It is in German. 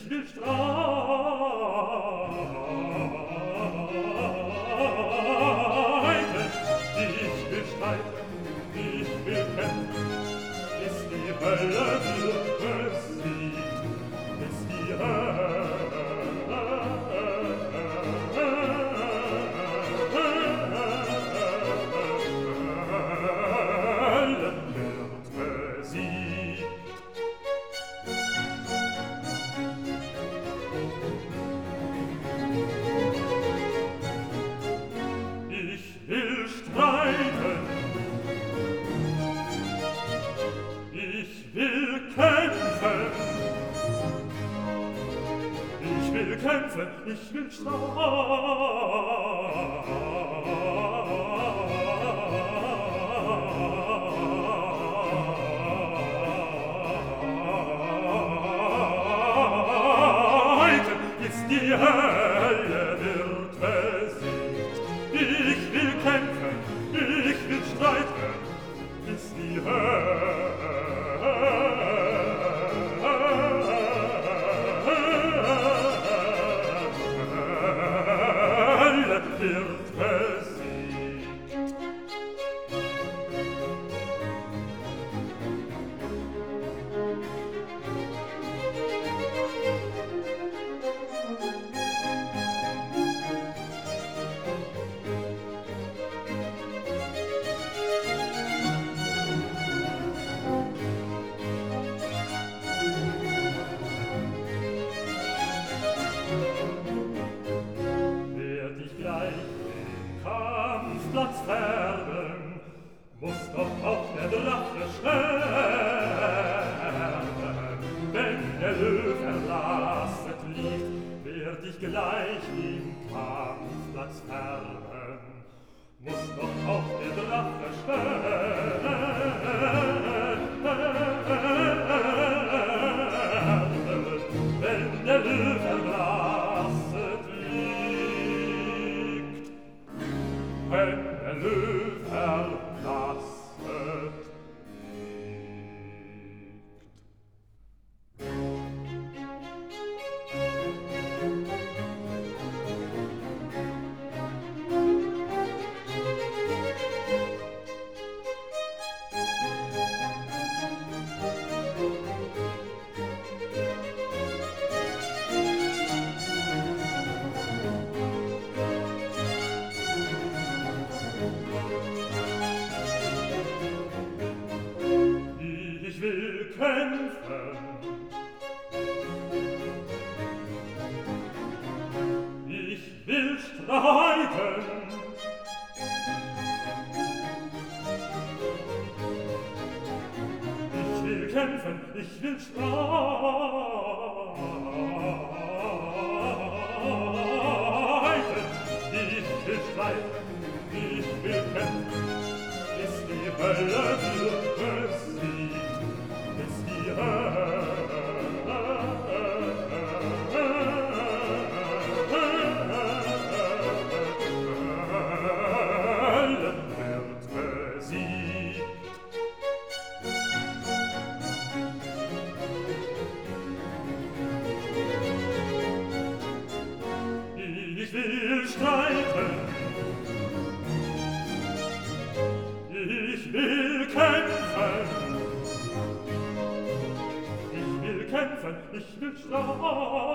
ich will streiten, ich will streiten, ich will kämpfen, bis die Hölle wird besiegt, bis die Hölle wird besiegt. Ich will streiten, ich will kämpfen, ich will kämpfen, ich will streiten, bis die Hölle wird besiegt. Ich will kämpfen, ich will streiten, bis die Hölle wird besiegt. Werd ich gleich den Kampfplatz färben, muss doch auch der Drache sterben. Wenn der Löw erlasset liegt, werd ich gleich den Kampfplatz färben, muss doch auch der Drache sterben. Wenn der Löw erlasset liegt, wenn der Löw erlasset Ich will kämpfen, ich will streiten, ich will kämpfen, ich will streiten, ich will streiten, ich will kämpfen, bis die Hölle wird besiegt, bis die Hölle wird besiegt. Ich will streiten, ich will kämpfen, ich will kämpfen, ich will streiten,